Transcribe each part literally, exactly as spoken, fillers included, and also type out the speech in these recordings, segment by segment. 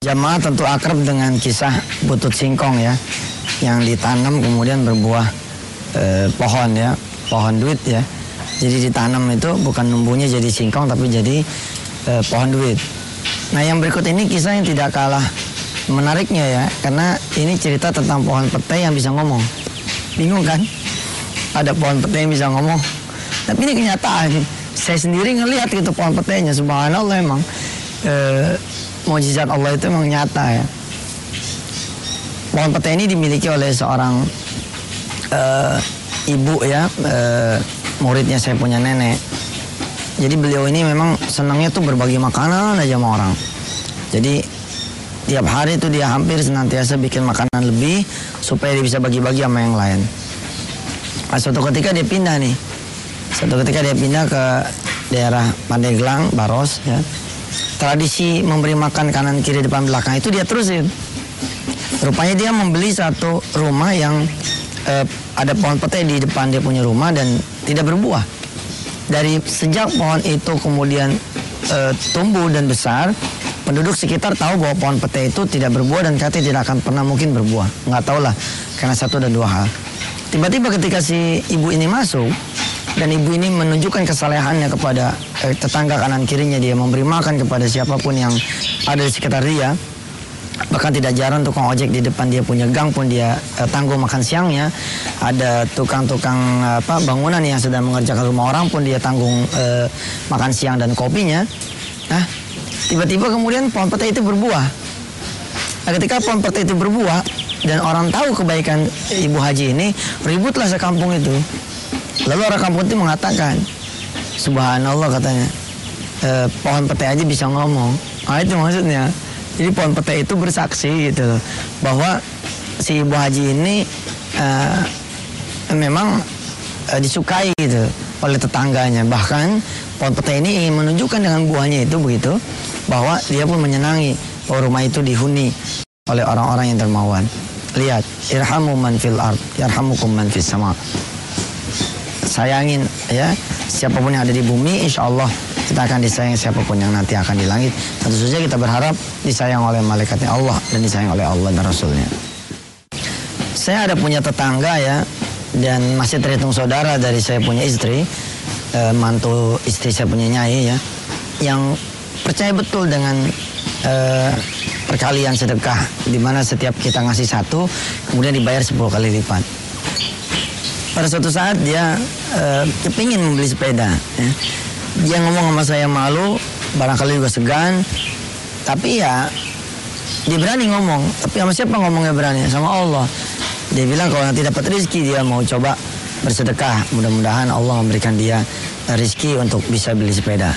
Jamaah tentu akrab dengan kisah butut singkong ya, yang ditanam kemudian berbuah eh, pohon ya, pohon duit ya. Jadi ditanam itu bukan numbuhnya jadi singkong tapi jadi eh, pohon duit. Nah yang berikut ini kisah yang tidak kalah menariknya ya, karena ini cerita tentang pohon petai yang bisa ngomong. Bingung kan? Ada pohon petai yang bisa ngomong. Tapi ini kenyataan. Saya sendiri ngelihat gitu pohon petainya, subhanallah emang. Eh, Mukjizat Allah itu memang nyata ya. Pohon petai ini dimiliki oleh seorang uh, ibu ya, uh, muridnya saya punya nenek. Jadi beliau ini memang senangnya tuh berbagi makanan aja sama orang. Jadi tiap hari itu dia hampir senantiasa bikin makanan lebih supaya dia bisa bagi-bagi sama yang lain. Nah, suatu ketika dia pindah nih. Suatu ketika dia pindah ke daerah Pandeglang, Baros ya. Tradisi memberi makan kanan kiri depan belakang itu dia terusin. Rupanya dia membeli satu rumah yang eh, ada pohon petai di depan dia punya rumah dan tidak berbuah. Dari sejak pohon itu kemudian eh, tumbuh dan besar, penduduk sekitar tahu bahwa pohon petai itu tidak berbuah dan katanya tidak akan pernah mungkin berbuah. Nggak tahu lah, karena satu dan dua hal. Tiba-tiba ketika si ibu ini masuk, dan ibu ini menunjukkan kesalehannya kepada eh, tetangga kanan kirinya, dia memberi makan kepada siapapun yang ada di sekitar dia. Bahkan tidak jarang tukang ojek di depan dia punya gang pun dia eh, tanggung makan siangnya. Ada tukang-tukang apa bangunan yang sedang mengerjakan rumah orang pun dia tanggung eh, makan siang dan kopinya. Nah, tiba-tiba kemudian pohon petai itu berbuah. Nah, ketika pohon petai itu berbuah dan orang tahu kebaikan Ibu Haji ini, ributlah sekampung itu. Lalu orang kampung itu mengatakan, subhanallah katanya, e, pohon petai aja bisa ngomong. Ah itu maksudnya. Jadi pohon petai itu bersaksi gitu loh, bahwa si Ibu Haji ini e, memang e, disukai gitu oleh tetangganya. Bahkan pohon petai ini ingin menunjukkan dengan buahnya itu begitu, bahwa dia pun menyenangi bahwa rumah itu dihuni oleh orang-orang yang dermawan. Lihat, irhamu man fil ard, yarhamukum man fis sama. Sayangin ya siapapun yang ada di bumi, insya Allah kita akan disayang siapapun yang nanti akan di langit. Tentu saja kita berharap disayang oleh malaikatnya Allah dan disayang oleh Allah dan Rasulnya. Saya ada punya tetangga ya, dan masih terhitung saudara dari saya punya istri, eh, mantu istri saya punya nyai ya, yang percaya betul dengan eh, perkalian sedekah, di mana setiap kita ngasih satu kemudian dibayar sepuluh kali lipat. Pada suatu saat dia uh, kepingin membeli sepeda ya. Dia ngomong sama saya malu, barangkali juga segan, tapi ya dia berani ngomong. Tapi sama siapa ngomongnya berani? Sama Allah. Dia bilang kalau nanti dapat rezeki dia mau coba bersedekah, mudah-mudahan Allah memberikan dia rezeki untuk bisa beli sepeda.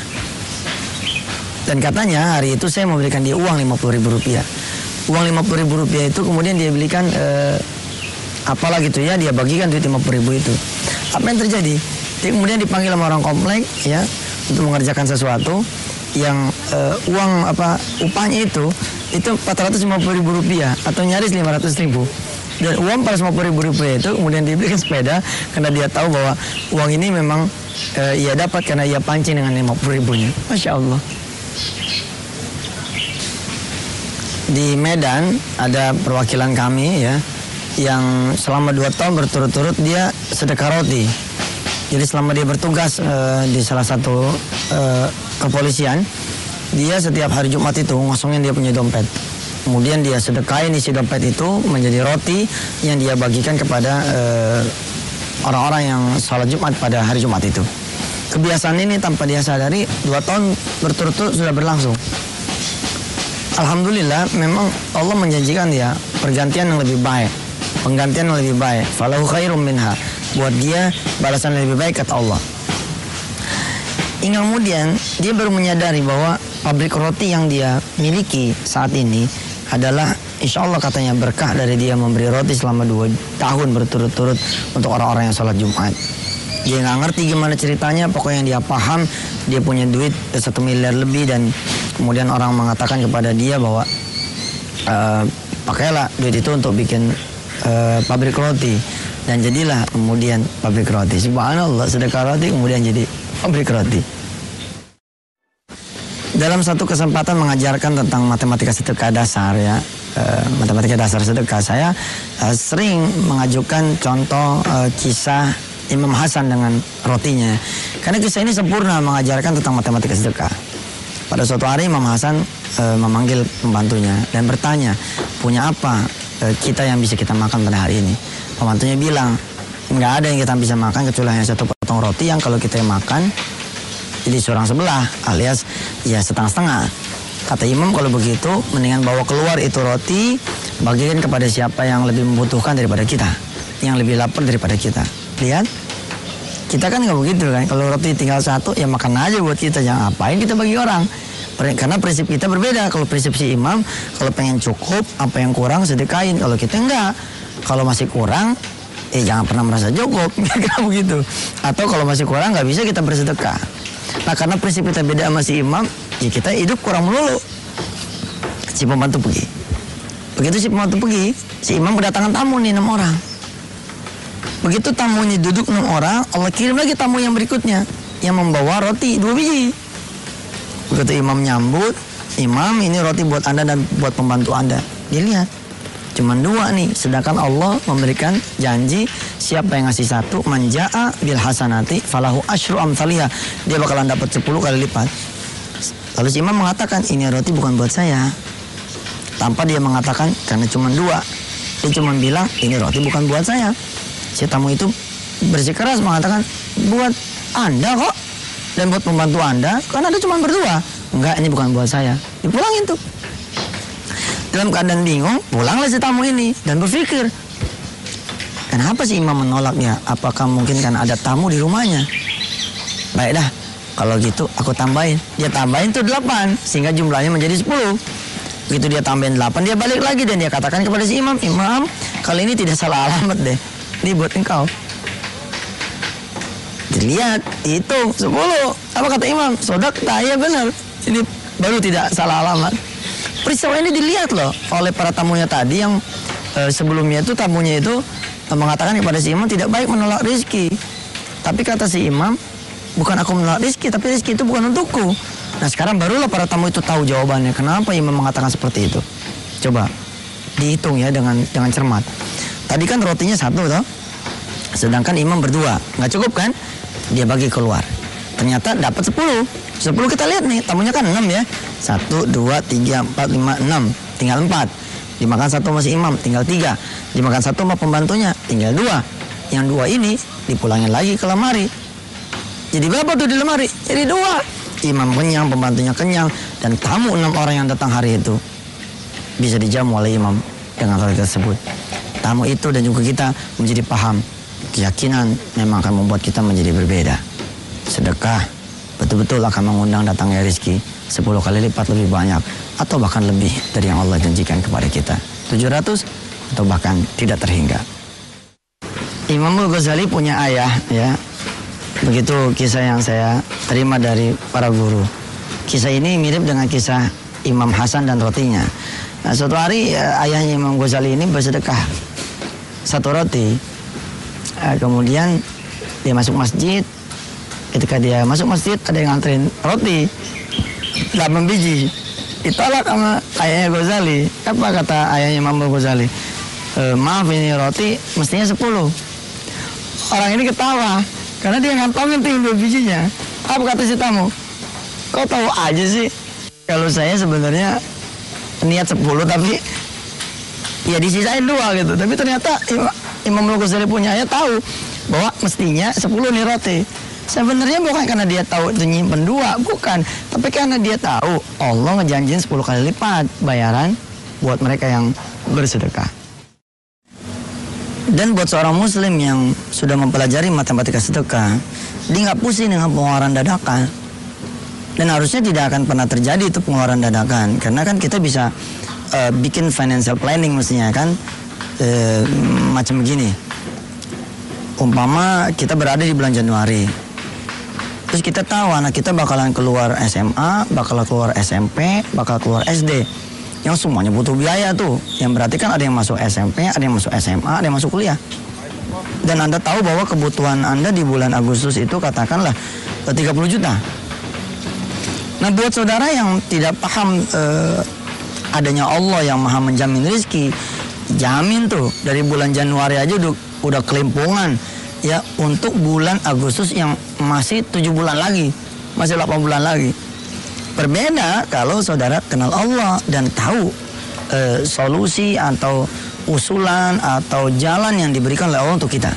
Dan katanya hari itu saya memberikan dia uang lima puluh ribu rupiah. Uang lima puluh ribu rupiah itu kemudian dia belikan uh, apalah gitu ya, dia bagikan duit lima puluh ribu itu. Apa yang terjadi? Dia kemudian dipanggil sama orang komplek ya untuk mengerjakan sesuatu yang uh, uang apa upahnya itu itu empat ratus lima puluh ribu rupiah atau nyaris lima ratus ribu. Dan uang empat ratus lima puluh ribu rupiah itu kemudian dibelikan sepeda karena dia tahu bahwa uang ini memang uh, ia dapat karena ia pancing dengan lima puluh ribunya. Masya Allah. Di Medan ada perwakilan kami ya, yang selama dua tahun berturut-turut dia sedekah roti. Jadi selama dia bertugas uh, di salah satu uh, kepolisian, dia setiap hari Jumat itu ngosongin dia punya dompet. Kemudian dia sedekahin isi dompet itu menjadi roti yang dia bagikan kepada uh, orang-orang yang sholat Jumat pada hari Jumat itu. Kebiasaan ini tanpa dia sadari dua tahun berturut-turut sudah berlangsung. Alhamdulillah memang Allah menjanjikan dia pergantian yang lebih baik, penggantian yang lebih baik. Falahu khairum minha, buat dia balasan yang lebih baik kata Allah. Hingga kemudian dia baru menyadari bahwa pabrik roti yang dia miliki saat ini adalah insya Allah katanya berkah dari dia memberi roti selama dua tahun berturut-turut untuk orang-orang yang sholat Jumat. Dia nggak ngerti gimana ceritanya, pokoknya yang dia paham dia punya duit satu miliar lebih dan kemudian orang mengatakan kepada dia bahwa uh, pakailah duit itu untuk bikin uh, pabrik roti, dan jadilah kemudian pabrik roti. Subhanallah, sedekah roti kemudian jadi pabrik roti. dalam satu kesempatan mengajarkan tentang matematika sedekah dasar ya, uh, matematika dasar sedekah, saya uh, sering mengajukan contoh uh, kisah Imam Hasan dengan rotinya. Karena kisah ini sempurna mengajarkan tentang matematika sedekah. Pada suatu hari Imam Hasan uh, memanggil pembantunya dan bertanya, punya apa uh, kita yang bisa kita makan pada hari ini? Pembantunya bilang, nggak ada yang kita bisa makan kecuali hanya satu potong roti yang kalau kita makan jadi seorang sebelah alias ya setengah-setengah. Kata imam, kalau begitu mendingan bawa keluar itu roti, bagikan kepada siapa yang lebih membutuhkan daripada kita, yang lebih lapar daripada kita. Lihat, kita kan nggak begitu kan. Kalau roti tinggal satu ya makan aja buat kita, jangan ngapain kita bagi orang. Karena prinsip kita berbeda. Kalau prinsip si imam, kalau pengen cukup, apa yang kurang sedekahin. Kalau kita enggak, kalau masih kurang eh jangan pernah merasa cukup, kira-kira begitu. Atau kalau masih kurang nggak bisa kita bersedekah. Nah karena prinsip kita beda sama si imam, ya kita hidup kurang melulu. Si pembantu pergi. Begitu si pembantu pergi, si imam kedatangan tamu nih enam orang. Begitu tamunya duduk enam orang, Allah kirim lagi tamu yang berikutnya yang membawa roti dua biji. Begitu imam nyambut, imam ini roti buat anda dan buat pembantu anda. Dia lihat, cuman dua nih, sedangkan Allah memberikan janji siapa yang ngasih satu, manja'a bil hasanati falahu asyru amsalihha, dia bakalan dapat sepuluh kali lipat. Lalu si imam mengatakan, ini roti bukan buat saya. Tanpa dia mengatakan, karena cuma dua, dia cuma bilang ini roti bukan buat saya. Si tamu itu bersikeras mengatakan, buat anda kok, dan buat pembantu anda, karena ada cuma berdua. Enggak, ini bukan buat saya. Dipulangin tuh. Dalam keadaan bingung, pulanglah si tamu ini dan berpikir, kenapa si imam menolaknya? Apakah mungkin kan ada tamu di rumahnya? Baik dah, kalau gitu aku tambahin. Dia tambahin tuh delapan, sehingga jumlahnya menjadi sepuluh. Begitu dia tambahin delapan, dia balik lagi dan dia katakan kepada si imam, imam, kali ini tidak salah alamat deh. Ini buat engkau. Dilihat, itu sepuluh. Apa kata imam? Sodak, tak, ya benar. Ini baru tidak salah alamat. Peristiwa ini dilihat loh oleh para tamunya tadi yang e, sebelumnya itu tamunya itu e, mengatakan kepada si imam tidak baik menolak rezeki. Tapi kata si imam, bukan aku menolak rezeki, tapi rezeki itu bukan untukku. Nah sekarang barulah para tamu itu tahu jawabannya. Kenapa imam mengatakan seperti itu? Coba dihitung ya dengan dengan cermat. Tadi kan rotinya satu toh, sedangkan imam berdua, nggak cukup kan? Dia bagi keluar. Ternyata dapat sepuluh. Sepuluh kita lihat nih, tamunya kan enam ya. Satu, dua, tiga, empat, lima, enam. Tinggal empat. Dimakan satu masih imam, tinggal tiga. Dimakan satu sama pembantunya, tinggal dua. Yang dua ini dipulangin lagi ke lemari. Jadi berapa tuh di lemari? Jadi dua. Imam kenyang, pembantunya kenyang. Dan tamu enam orang yang datang hari itu bisa dijamu oleh imam dengan hal tersebut. Tamu itu dan juga kita menjadi paham. Keyakinan memang akan membuat kita menjadi berbeda. Sedekah betul-betul akan mengundang datangnya rezeki sepuluh kali lipat lebih banyak atau bahkan lebih dari yang Allah janjikan kepada kita, tujuh ratus atau bahkan tidak terhingga. Imam Al-Ghazali punya ayah ya. Begitu kisah yang saya terima dari para guru. Kisah ini mirip dengan kisah Imam Hasan dan rotinya. Nah, suatu hari ayahnya Imam Ghazali ini bersedekah satu roti. Kemudian dia masuk masjid. Ketika dia masuk masjid, ada yang nganterin roti delapan biji. Ditolak sama ayahnya Ghazali. Apa kata ayahnya Imam Ghazali? E, maaf, ini roti mestinya sepuluh. Orang ini ketawa karena dia ngantongin tuh dua bijinya. Apa kata si tamu? Kau tahu aja sih, kalau saya sebenarnya niat sepuluh tapi ya disisain dua gitu. Tapi ternyata Imam Ghazali punya ayah tahu bahwa mestinya sepuluh nih roti. Sebenarnya bukan karena dia tahu itu nyimpen dua, bukan. Tapi karena dia tahu Allah ngejanjiin sepuluh kali lipat bayaran buat mereka yang bersedekah. Dan buat seorang muslim yang sudah mempelajari matematika sedekah, dia nggak pusing dengan pengeluaran dadakan. Dan harusnya tidak akan pernah terjadi itu pengeluaran dadakan. Karena kan kita bisa uh, bikin financial planning mestinya kan, uh, macam begini. Umpama kita berada di bulan Januari. Terus kita tahu anak kita bakalan keluar S M A, bakal keluar S M P, bakal keluar S D. Yang semuanya butuh biaya tuh. Yang berarti kan ada yang masuk S M P, ada yang masuk S M A, ada yang masuk kuliah. Dan Anda tahu bahwa kebutuhan Anda di bulan Agustus itu katakanlah tiga puluh juta. Nah, buat saudara yang tidak paham eh, adanya Allah yang maha menjamin rizki, jamin tuh dari bulan Januari aja udah, udah kelimpungan ya untuk bulan Agustus yang masih tujuh bulan lagi, masih delapan bulan lagi. Berbeda kalau saudara kenal Allah dan tahu eh, solusi atau usulan atau jalan yang diberikan oleh Allah untuk kita.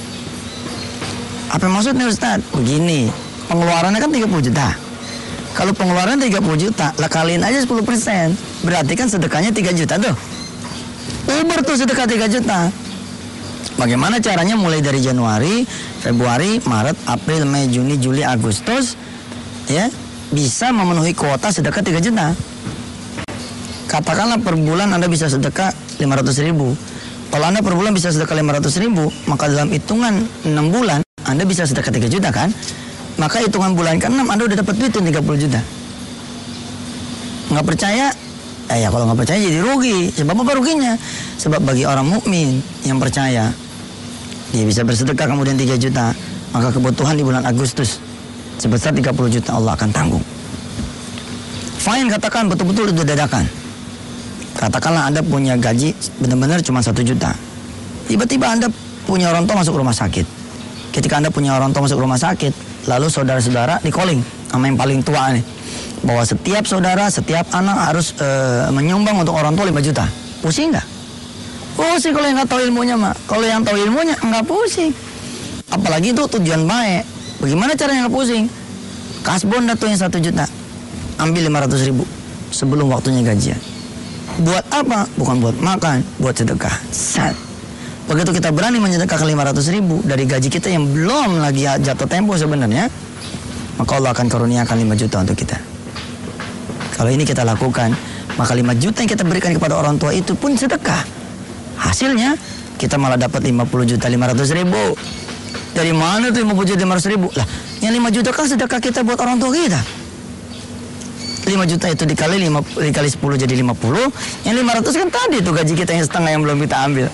Apa maksudnya Ustaz? Begini, pengeluarannya kan tiga puluh juta. Kalau pengeluaran tiga puluh juta, lah kaliin aja sepuluh persen. Berarti kan sedekahnya tiga juta tuh. Uber tuh sedekah tiga juta. Bagaimana caranya mulai dari Januari, Februari, Maret, April, Mei, Juni, Juli, Agustus ya bisa memenuhi kuota sedekah tiga juta. Katakanlah per bulan Anda bisa sedekah lima ratus ribu. Kalau Anda per bulan bisa sedekah lima ratus ribu, maka dalam hitungan enam bulan Anda bisa sedekah tiga juta kan? Maka hitungan bulan ke enam Anda udah dapat duit tiga puluh juta. Nggak percaya? Eh ya kalau nggak percaya jadi rugi. Sebab apa ruginya? Sebab bagi orang mukmin yang percaya, dia bisa bersedekah kemudian tiga juta, maka kebutuhan di bulan Agustus sebesar tiga puluh juta Allah akan tanggung. Fine, katakan betul-betul itu dadakan. Katakanlah Anda punya gaji benar-benar cuma satu juta. Tiba-tiba Anda punya orang tua masuk rumah sakit. Ketika Anda punya orang tua masuk rumah sakit, lalu saudara-saudara di calling sama yang paling tua nih, bahwa setiap saudara, setiap anak harus uh, menyumbang untuk orang tua lima juta. Pusing nggak? Pusing kalau yang nggak tahu ilmunya, Mak. Kalau yang tahu ilmunya nggak pusing. Apalagi itu tujuan baik. Bagaimana caranya nggak pusing? Kasbon datu yang satu juta, ambil lima ratus ribu sebelum waktunya gajian. Buat apa? Bukan buat makan, buat sedekah. Sat. Begitu kita berani menyedekahkan lima ratus ribu dari gaji kita yang belum lagi jatuh tempo sebenarnya, maka Allah akan karuniakan lima juta untuk kita. Kalau ini kita lakukan, maka lima juta yang kita berikan kepada orang tua itu pun sedekah. Hasilnya kita malah dapat lima puluh juta lima ratus ribu. Dari mana tuh lima puluh juta lima ratus ribu? Lah, yang lima juta kan sedekah kita buat orang tua kita. lima juta itu dikali lima, dikali sepuluh jadi lima puluh. Yang lima ratus kan tadi tuh gaji kita yang setengah yang belum kita ambil.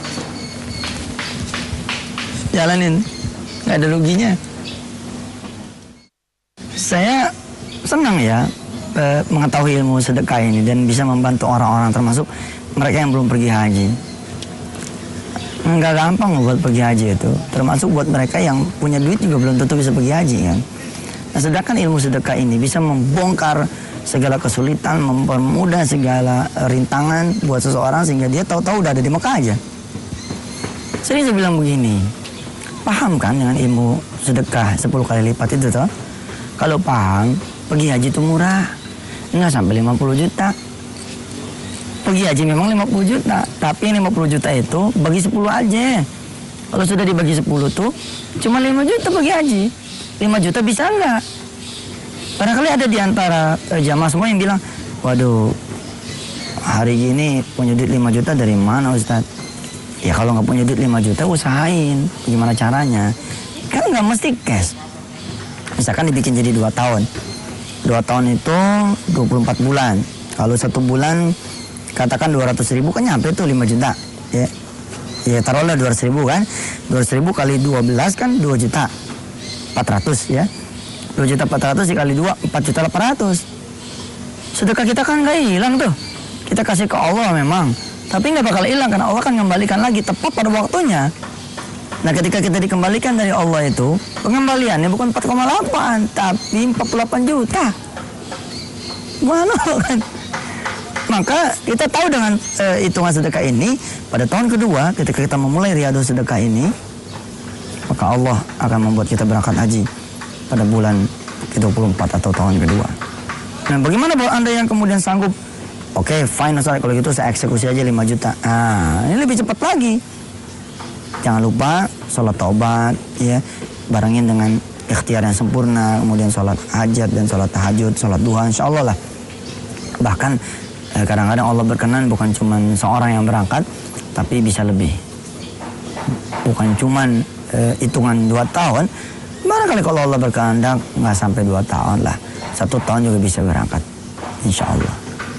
Jalanin, nggak ada ruginya. Saya senang ya e, mengetahui ilmu sedekah ini dan bisa membantu orang-orang termasuk mereka yang belum pergi haji. Nggak gampang buat pergi haji itu, termasuk buat mereka yang punya duit juga belum tentu bisa pergi haji kan. Nah, sedangkan ilmu sedekah ini bisa membongkar segala kesulitan, mempermudah segala rintangan buat seseorang sehingga dia tahu-tahu udah ada di Mekah aja. Sering saya bilang begini, paham kan dengan ilmu sedekah sepuluh kali lipat itu toh? Kalau paham, pergi haji itu murah, nggak sampai lima puluh juta. Pergi haji memang lima puluh juta, tapi lima puluh juta itu bagi sepuluh aja. Kalau sudah dibagi sepuluh tuh, cuma lima juta pergi haji. lima juta bisa nggak? Barangkali ada di antara eh, jamaah semua yang bilang, waduh, hari gini punya duit lima juta dari mana Ustaz? Ya kalau nggak punya duit lima juta usahain, gimana caranya? Kan nggak mesti cash. Misalkan dibikin jadi dua tahun. Dua tahun itu dua puluh empat bulan. Kalau satu bulan katakan dua ratus ribu kan nyampe tuh lima juta. Ya, ya taruhlah dua ratus ribu kan. dua ratus ribu kali dua belas kan dua juta empat ratus ya. dua juta empat ratus dikali dua, empat juta delapan ratus. Sedekah kita kan nggak hilang tuh. Kita kasih ke Allah memang. Tapi nggak bakal hilang karena Allah akan kembalikan lagi tepat pada waktunya. Nah ketika kita dikembalikan dari Allah itu, pengembaliannya bukan empat koma delapan, tapi empat puluh delapan juta. Mana kan? Maka kita tahu dengan uh, hitungan sedekah ini, pada tahun kedua ketika kita memulai Riyadhus Sedekah ini, maka Allah akan membuat kita berangkat haji pada bulan ke dua puluh empat atau tahun kedua. Nah bagaimana buat Anda yang kemudian sanggup, oke okay, fine Ustaz, kalau gitu saya eksekusi aja lima juta. Ah, ini lebih cepat lagi. Jangan lupa sholat taubat, ya, barengin dengan ikhtiar yang sempurna, kemudian sholat hajat dan sholat tahajud, sholat duha, insya Allah lah. Bahkan eh, kadang-kadang Allah berkenan bukan cuma seorang yang berangkat, tapi bisa lebih. Bukan cuma eh, hitungan dua tahun, barangkali kalau Allah berkehendak nggak sampai dua tahun lah, satu tahun juga bisa berangkat, insya Allah.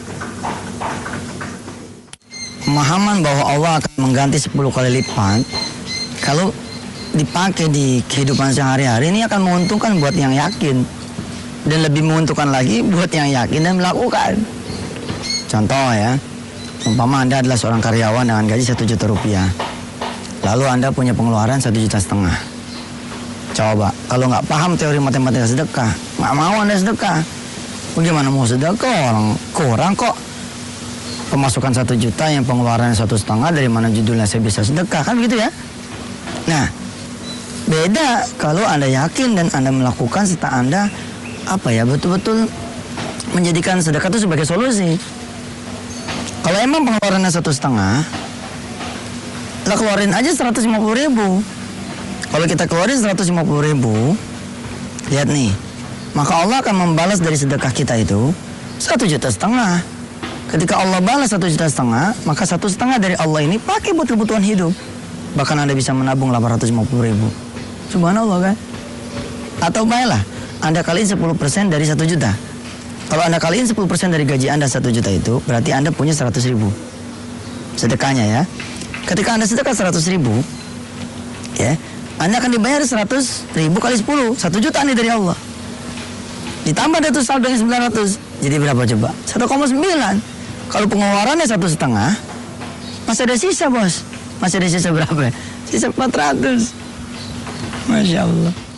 Pemahaman bahwa Allah akan mengganti sepuluh kali lipat kalau dipakai di kehidupan sehari-hari ini akan menguntungkan buat yang yakin. Dan lebih menguntungkan lagi buat yang yakin dan melakukan. Contoh ya, umpama Anda adalah seorang karyawan dengan gaji satu juta rupiah. Lalu Anda punya pengeluaran satu juta setengah. Coba, kalau nggak paham teori matematika sedekah, nggak mau Anda sedekah. Bagaimana mau sedekah? Orang kurang kok. Pemasukan satu juta yang pengeluaran satu setengah, dari mana judulnya saya bisa sedekah, kan begitu ya? Nah, beda kalau Anda yakin dan Anda melakukan serta Anda apa ya betul-betul menjadikan sedekah itu sebagai solusi. Kalau emang pengeluarannya satu setengah, lah keluarin aja seratus lima puluh ribu. Kalau kita keluarin seratus lima puluh ribu, lihat nih, maka Allah akan membalas dari sedekah kita itu satu juta setengah. Ketika Allah balas satu juta setengah, maka satu setengah dari Allah ini pakai buat kebutuhan hidup. Bahkan Anda bisa menabung delapan ratus lima puluh ribu. Subhanallah kan? Atau baiklah, Anda kaliin sepuluh persen dari satu juta. Kalau Anda kaliin sepuluh persen dari gaji Anda satu juta itu, berarti Anda punya seratus ribu. Sedekahnya ya. Ketika Anda sedekah seratus ribu, ya, Anda akan dibayar seratus ribu kali sepuluh. satu juta nih dari Allah. Ditambah dari itu saldonya sembilan ratus. Jadi berapa coba? satu koma sembilan. Kalau pengeluarannya satu setengah, masih ada sisa bos. Masih ada sisa berapa? Sisa empat ratus. Masya Allah.